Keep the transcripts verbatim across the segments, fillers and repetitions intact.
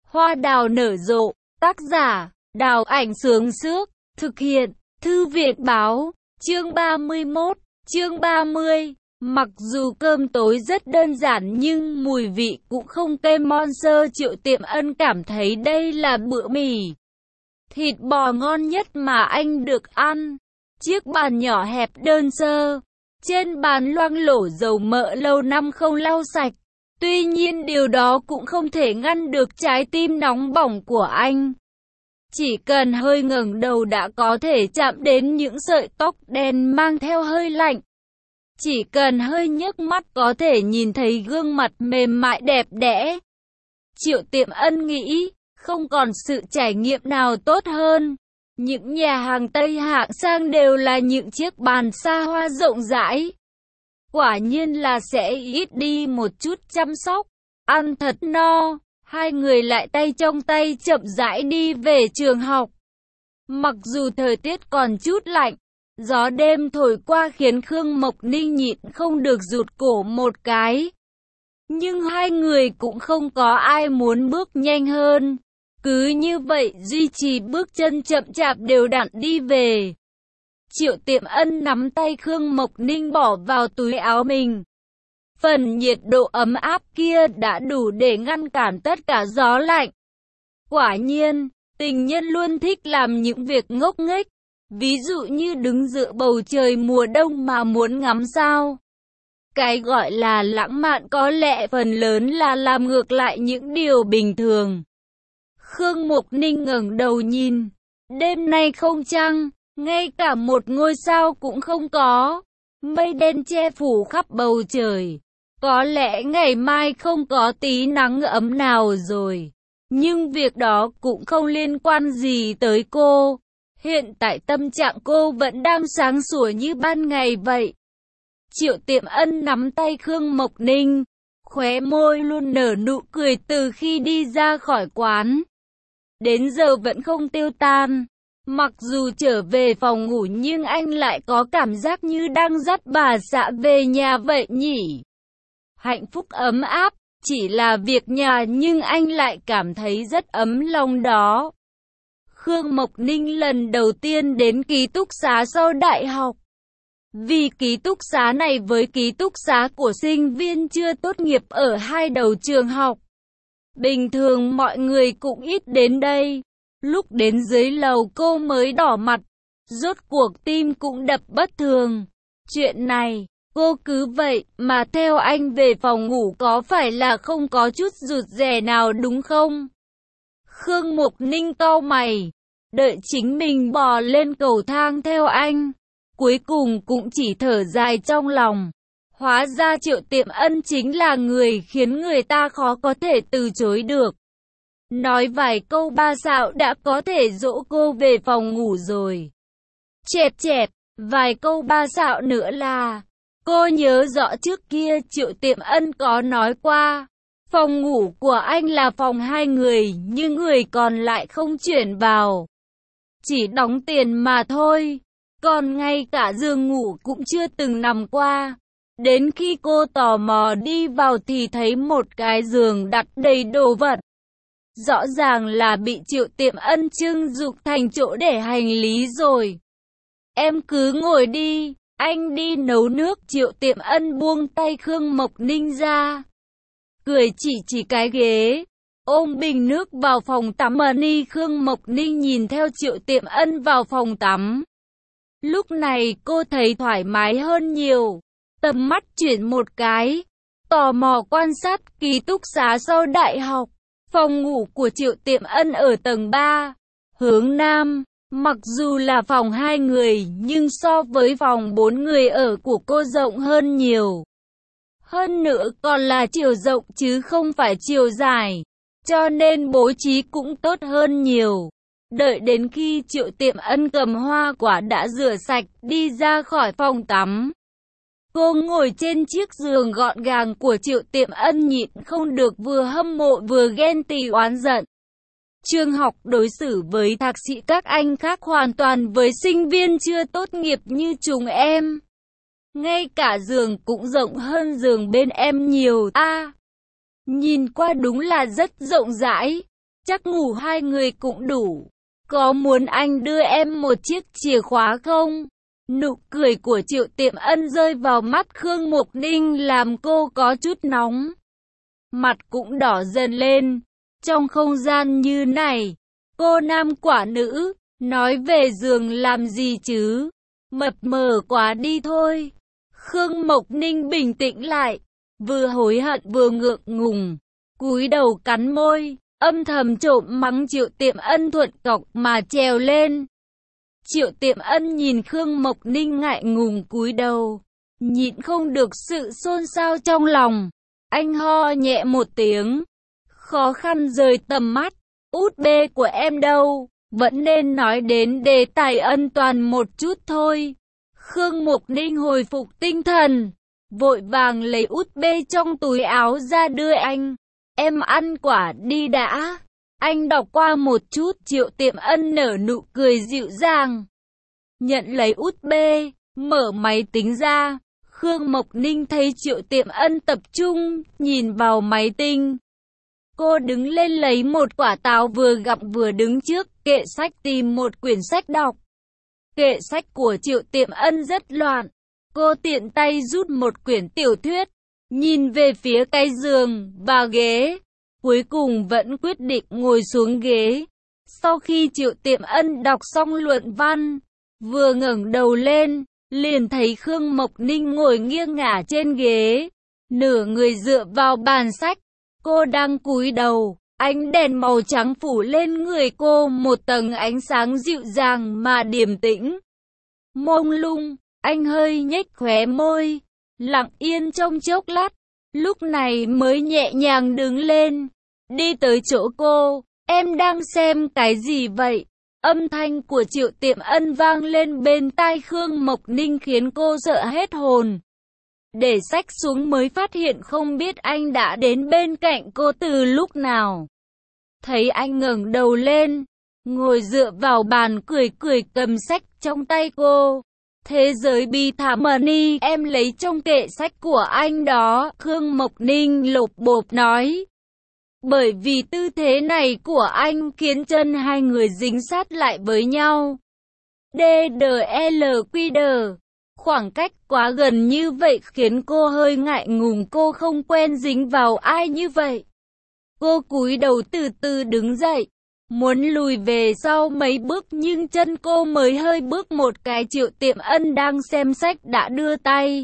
Hoa đào nở rộ, tác giả, Đào Ảnh Sướng Sước, thực hiện, Thư viện Báo, chương ba mươi mốt, chương ba mươi. Mặc dù cơm tối rất đơn giản nhưng mùi vị cũng không kém mon sơ. Triệu Tiệm Ân cảm thấy đây là bữa mì thịt bò ngon nhất mà anh được ăn. Chiếc bàn nhỏ hẹp đơn sơ, trên bàn loang lổ dầu mỡ lâu năm không lau sạch. Tuy nhiên điều đó cũng không thể ngăn được trái tim nóng bỏng của anh. Chỉ cần hơi ngẩng đầu đã có thể chạm đến những sợi tóc đen mang theo hơi lạnh. Chỉ cần hơi nhấc mắt có thể nhìn thấy gương mặt mềm mại đẹp đẽ. Triệu Tiệm Ân nghĩ, không còn sự trải nghiệm nào tốt hơn. Những nhà hàng Tây hạng sang đều là những chiếc bàn xa hoa rộng rãi. Quả nhiên là sẽ ít đi một chút chăm sóc. Ăn thật no, hai người lại tay trong tay chậm rãi đi về trường học. Mặc dù thời tiết còn chút lạnh, gió đêm thổi qua khiến Khương Mộc Ninh nhịn không được rụt cổ một cái. Nhưng hai người cũng không có ai muốn bước nhanh hơn. Cứ như vậy duy trì bước chân chậm chạp đều đặn đi về. Triệu Tiệm Ân nắm tay Khương Mộc Ninh bỏ vào túi áo mình. Phần nhiệt độ ấm áp kia đã đủ để ngăn cản tất cả gió lạnh. Quả nhiên, tình nhân luôn thích làm những việc ngốc nghếch. Ví dụ như đứng giữa bầu trời mùa đông mà muốn ngắm sao. Cái gọi là lãng mạn có lẽ phần lớn là làm ngược lại những điều bình thường. Khương Mộc Ninh ngẩng đầu nhìn. Đêm nay không trăng, ngay cả một ngôi sao cũng không có. Mây đen che phủ khắp bầu trời. Có lẽ ngày mai không có tí nắng ấm nào rồi. Nhưng việc đó cũng không liên quan gì tới cô. Hiện tại tâm trạng cô vẫn đang sáng sủa như ban ngày vậy. Triệu Tiệm Ân nắm tay Khương Mộc Ninh. Khóe môi luôn nở nụ cười từ khi đi ra khỏi quán. Đến giờ vẫn không tiêu tan. Mặc dù trở về phòng ngủ nhưng anh lại có cảm giác như đang dắt bà xã về nhà vậy nhỉ. Hạnh phúc ấm áp, chỉ là việc nhà nhưng anh lại cảm thấy rất ấm lòng đó. Khương Mộc Ninh lần đầu tiên đến ký túc xá sau đại học. Vì ký túc xá này với ký túc xá của sinh viên chưa tốt nghiệp ở hai đầu trường học. Bình thường mọi người cũng ít đến đây. Lúc đến dưới lầu cô mới đỏ mặt. Rốt cuộc tim cũng đập bất thường. Chuyện này, cô cứ vậy mà theo anh về phòng ngủ có phải là không có chút rụt rè nào đúng không? Khương Mộc Ninh cau mày. Đợi chính mình bò lên cầu thang theo anh. Cuối cùng cũng chỉ thở dài trong lòng. Hóa ra Triệu Tiệm Ân chính là người khiến người ta khó có thể từ chối được. Nói vài câu ba xạo đã có thể dỗ cô về phòng ngủ rồi. Chẹp chẹp, vài câu ba xạo nữa là... Cô nhớ rõ trước kia Triệu Tiệm Ân có nói qua. Phòng ngủ của anh là phòng hai người nhưng người còn lại không chuyển vào. Chỉ đóng tiền mà thôi. Còn ngay cả giường ngủ cũng chưa từng nằm qua. Đến khi cô tò mò đi vào thì thấy một cái giường đặt đầy đồ vật. Rõ ràng là bị Triệu Tiệm Ân trưng dụng thành chỗ để hành lý rồi. Em cứ ngồi đi, anh đi nấu nước. Triệu Tiệm Ân buông tay Khương Mộc Ninh ra. Cười chỉ chỉ cái ghế. Ôm bình nước vào phòng tắm. Ni Khương Mộc Ninh nhìn theo Triệu Tiệm Ân vào phòng tắm. Lúc này cô thấy thoải mái hơn nhiều. Tầm mắt chuyển một cái. Tò mò quan sát ký túc xá sau đại học. Phòng ngủ của Triệu Tiệm Ân ở tầng ba, hướng Nam. Mặc dù là phòng hai người nhưng so với phòng bốn người ở của cô rộng hơn nhiều. Hơn nữa còn là chiều rộng chứ không phải chiều dài. Cho nên bố trí cũng tốt hơn nhiều. Đợi đến khi Triệu Tiệm Ân cầm hoa quả đã rửa sạch đi ra khỏi phòng tắm. Cô ngồi trên chiếc giường gọn gàng của Triệu Tiệm Ân nhịn không được vừa hâm mộ vừa ghen tị oán giận. Trường học đối xử với thạc sĩ các anh khác hoàn toàn với sinh viên chưa tốt nghiệp như chúng em. Ngay cả giường cũng rộng hơn giường bên em nhiều a. À, nhìn qua đúng là rất rộng rãi. chắc ngủ hai người cũng đủ. Có muốn anh đưa em một chiếc chìa khóa không? Nụ cười của Triệu Tiệm Ân rơi vào mắt Khương Mục Ninh làm cô có chút nóng. Mặt cũng đỏ dần lên. Trong không gian như này, cô nam quả nữ, nói về giường làm gì chứ? Mập mờ quá đi thôi. Khương Mộc Ninh bình tĩnh lại, vừa hối hận vừa ngượng ngùng, cúi đầu cắn môi, âm thầm trộm mắng Triệu Tiệm Ân thuận cọc mà trèo lên. Triệu Tiệm Ân nhìn Khương Mộc Ninh ngại ngùng cúi đầu, nhịn không được sự xôn xao trong lòng. Anh ho nhẹ một tiếng, khó khăn rời tầm mắt. Út bê của em đâu? Vẫn nên nói đến đề tài ân toàn một chút thôi. Khương Mục Ninh hồi phục tinh thần, vội vàng lấy út bê trong túi áo ra đưa anh. Em ăn quả đi đã. Anh đọc qua một chút. Triệu Tiệm Ân nở nụ cười dịu dàng, nhận lấy út bê, mở máy tính ra. Khương Mộc Ninh thấy Triệu Tiệm Ân tập trung, nhìn vào máy tính. Cô đứng lên lấy một quả táo vừa gặm vừa đứng trước kệ sách tìm một quyển sách đọc. Kệ sách của Triệu Tiệm Ân rất loạn. Cô tiện tay rút một quyển tiểu thuyết, nhìn về phía cái giường và ghế. Cuối cùng vẫn quyết định ngồi xuống ghế. Sau khi Triệu Tiệm Ân đọc xong luận văn, vừa ngẩng đầu lên, liền thấy Khương Mộc Ninh ngồi nghiêng ngả trên ghế, nửa người dựa vào bàn sách. Cô đang cúi đầu, ánh đèn màu trắng phủ lên người cô một tầng ánh sáng dịu dàng mà điềm tĩnh. Mông lung, anh hơi nhếch khóe môi, lặng yên trong chốc lát, lúc này mới nhẹ nhàng đứng lên, đi tới chỗ cô. Em đang xem cái gì vậy? Âm thanh của Triệu Tiệm Ân vang lên bên tai Khương Mộc Ninh khiến cô sợ hết hồn. Để sách xuống mới phát hiện không biết anh đã đến bên cạnh cô từ lúc nào. Thấy anh ngẩng đầu lên, ngồi dựa vào bàn cười cười cầm sách trong tay cô. Thế giới bi thảm money em lấy trong kệ sách của anh đó. Khương Mộc Ninh lột bột nói. Bởi vì tư thế này của anh khiến chân hai người dính sát lại với nhau. đê đê lờ quy đê. Khoảng cách quá gần như vậy khiến cô hơi ngại ngùng, cô không quen dính vào ai như vậy. Cô cúi đầu từ từ đứng dậy, muốn lùi về sau mấy bước nhưng chân cô mới hơi bước một cái. Triệu Tiệm Ân đang xem sách đã đưa tay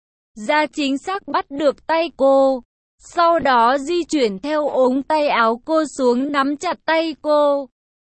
ra chính xác bắt được tay cô. Sau đó di chuyển theo ống tay áo cô xuống nắm chặt tay cô.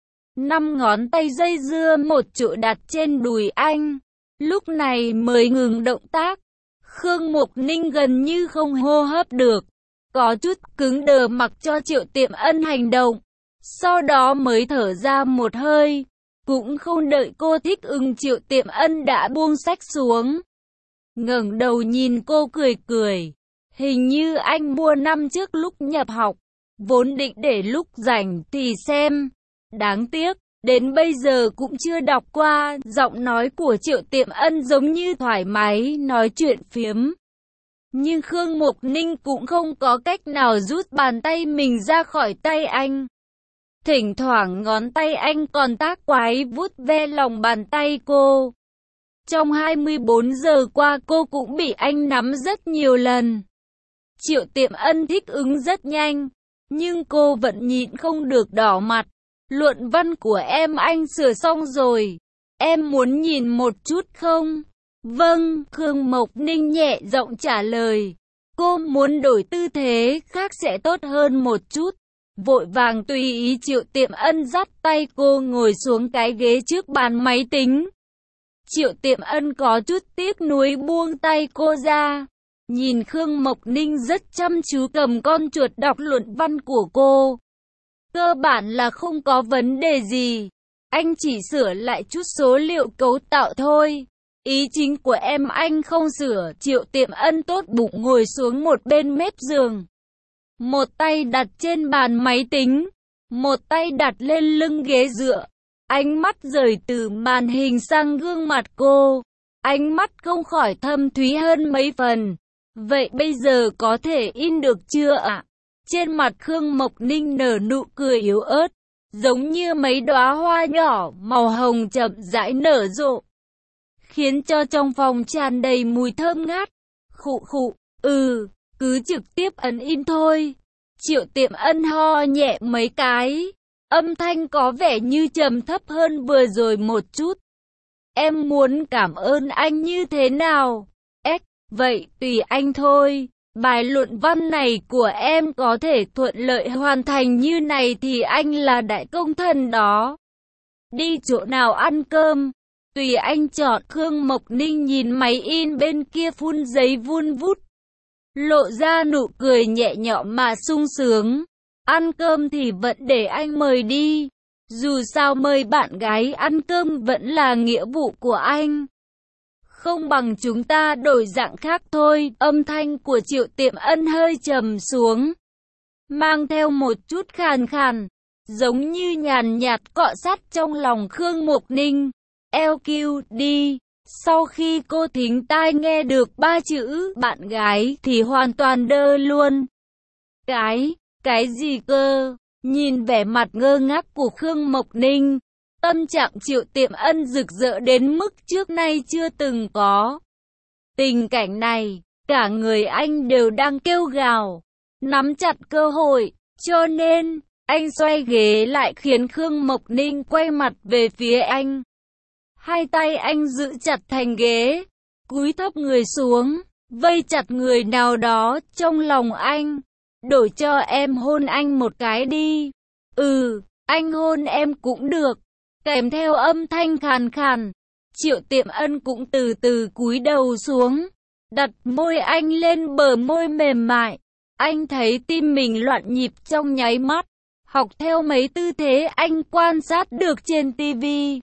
Năm ngón tay dây dưa một chỗ đặt trên đùi anh. Lúc này mới ngừng động tác. Khương Mục Ninh gần như không hô hấp được, có chút cứng đờ mặc cho Triệu Tiệm Ân hành động. Sau đó mới thở ra một hơi. Cũng không đợi cô thích ứng, Triệu Tiệm Ân đã buông sách xuống, ngẩng đầu nhìn cô cười cười. Hình như anh mua năm trước lúc nhập học, vốn định để lúc rảnh thì xem. Đáng tiếc, đến bây giờ cũng chưa đọc qua. Giọng nói của Triệu Tiệm Ân giống như thoải mái nói chuyện phiếm. Nhưng Khương Mục Ninh cũng không có cách nào rút bàn tay mình ra khỏi tay anh. Thỉnh thoảng ngón tay anh còn tác quái vuốt ve lòng bàn tay cô. Trong hai mươi bốn giờ qua cô cũng bị anh nắm rất nhiều lần. Triệu Tiệm Ân thích ứng rất nhanh, nhưng cô vẫn nhịn không được đỏ mặt. Luận văn của em anh sửa xong rồi, em muốn nhìn một chút không? Vâng, Khương Mộc Ninh nhẹ giọng trả lời. Cô muốn đổi tư thế khác sẽ tốt hơn một chút. Vội vàng tùy ý. Triệu Tiệm Ân dắt tay cô ngồi xuống cái ghế trước bàn máy tính. Triệu Tiệm Ân có chút tiếc nuối buông tay cô ra, nhìn Khương Mộc Ninh rất chăm chú cầm con chuột đọc luận văn của cô. Cơ bản là không có vấn đề gì, anh chỉ sửa lại chút số liệu cấu tạo thôi. Ý chính của em anh không sửa. Triệu Tiệm Ân tốt bụng ngồi xuống một bên mép giường, một tay đặt trên bàn máy tính, một tay đặt lên lưng ghế dựa. Ánh mắt rời từ màn hình sang gương mặt cô, ánh mắt không khỏi thâm thúy hơn mấy phần. Vậy bây giờ có thể in được chưa ạ? Trên mặt Khương Mộc Ninh nở nụ cười yếu ớt, giống như mấy đóa hoa nhỏ màu hồng chậm rãi nở rộ, khiến cho trong phòng tràn đầy mùi thơm ngát. Khụ khụ, ừ, cứ trực tiếp ấn in thôi. Triệu Tiệm Ân ho nhẹ mấy cái, âm thanh có vẻ như trầm thấp hơn vừa rồi một chút. Em muốn cảm ơn anh như thế nào? Ếch, vậy tùy anh thôi. Bài luận văn này của em có thể thuận lợi hoàn thành như này thì anh là đại công thần đó. Đi chỗ nào ăn cơm? Tùy anh chọn. Khương Mộc Ninh nhìn máy in bên kia phun giấy vun vút, lộ ra nụ cười nhẹ nhõm mà sung sướng. Ăn cơm thì vẫn để anh mời đi. Dù sao mời bạn gái ăn cơm vẫn là nghĩa vụ của anh. Không bằng chúng ta đổi dạng khác thôi. Âm thanh của Triệu Tiệm Ân hơi trầm xuống, mang theo một chút khàn khàn, giống như nhàn nhạt cọ sát trong lòng Khương Mộc Ninh. lờ quy đi. Sau khi cô thính tai nghe được ba chữ bạn gái thì hoàn toàn đơ luôn. Cái, cái gì cơ? Nhìn vẻ mặt ngơ ngác của Khương Mộc Ninh, tâm trạng Triệu Tiệm Ân rực rỡ đến mức trước nay chưa từng có. Tình cảnh này, cả người anh đều đang kêu gào, nắm chặt cơ hội, cho nên anh xoay ghế lại khiến Khương Mộc Ninh quay mặt về phía anh. Hai tay anh giữ chặt thành ghế, cúi thấp người xuống, vây chặt người nào đó trong lòng anh. Đổi cho em hôn anh một cái đi. Ừ, anh hôn em cũng được. Kèm theo âm thanh khàn khàn, Triệu Tiệm Ân cũng từ từ cúi đầu xuống, đặt môi anh lên bờ môi mềm mại. Anh thấy tim mình loạn nhịp trong nháy mắt, học theo mấy tư thế anh quan sát được trên tivi.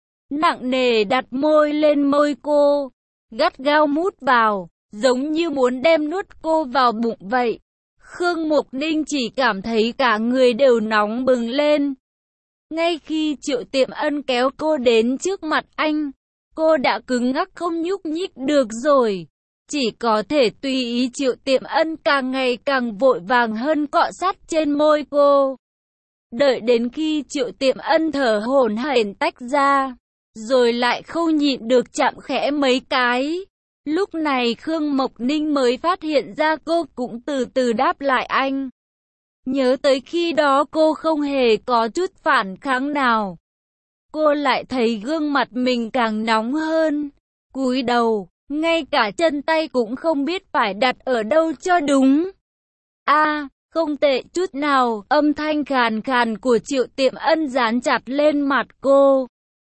Nặng nề đặt môi lên môi cô, gắt gao mút vào, giống như muốn đem nuốt cô vào bụng vậy. Khương Mộc Ninh chỉ cảm thấy cả người đều nóng bừng lên. Ngay khi Triệu Tiệm Ân kéo cô đến trước mặt anh, cô đã cứng ngắc không nhúc nhích được rồi. Chỉ có thể tùy ý. Triệu Tiệm Ân càng ngày càng vội vàng hơn cọ sát trên môi cô. Đợi đến khi Triệu Tiệm Ân thở hổn hển tách ra, rồi lại không nhịn được chạm khẽ mấy cái. Lúc này Khương Mộc Ninh mới phát hiện ra cô cũng từ từ đáp lại anh. Nhớ tới khi đó cô không hề có chút phản kháng nào, cô lại thấy gương mặt mình càng nóng hơn. Cúi đầu, ngay cả chân tay cũng không biết phải đặt ở đâu cho đúng. A, à, không tệ chút nào. Âm thanh khàn khàn của Triệu Tiệm Ân dán chặt lên mặt cô.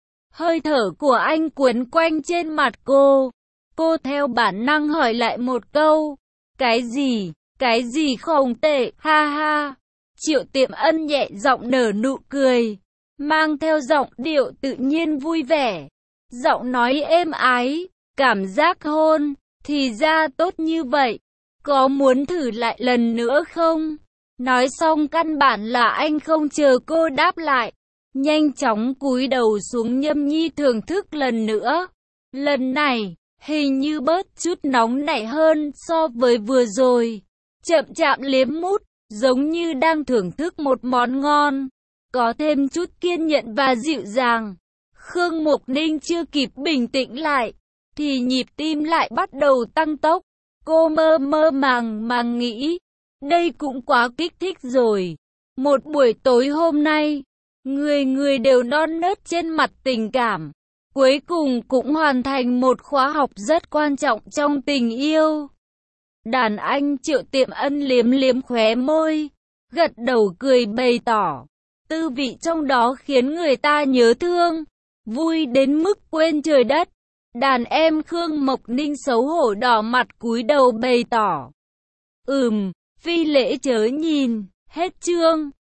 Hơi thở của anh quấn quanh trên mặt cô. Cô theo bản năng hỏi lại một câu. Cái gì? Cái gì không tệ? Ha ha. Triệu Tiệm Ân nhẹ giọng nở nụ cười, mang theo giọng điệu tự nhiên vui vẻ. Giọng nói êm ái, cảm giác hôn, thì ra tốt như vậy. Có muốn thử lại lần nữa không? Nói xong căn bản là anh không chờ cô đáp lại, nhanh chóng cúi đầu xuống nhâm nhi thưởng thức lần nữa. Lần này, hình như bớt chút nóng nảy hơn so với vừa rồi. Chậm chạm liếm mút, giống như đang thưởng thức một món ngon. Có thêm chút kiên nhẫn và dịu dàng. Khương Mộc Ninh chưa kịp bình tĩnh lại, thì nhịp tim lại bắt đầu tăng tốc. Cô mơ mơ màng màng nghĩ, đây cũng quá kích thích rồi. Một buổi tối hôm nay, người người đều non nớt trên mặt tình cảm. Cuối cùng cũng hoàn thành một khóa học rất quan trọng trong tình yêu. Đàn anh Triệu Tiệm Ân liếm liếm khóe môi, gật đầu cười bày tỏ. Tư vị trong đó khiến người ta nhớ thương, vui đến mức quên trời đất. Đàn em Khương Mộc Ninh xấu hổ đỏ mặt cúi đầu bày tỏ. Ừm, phi lễ chớ nhìn, hết chương.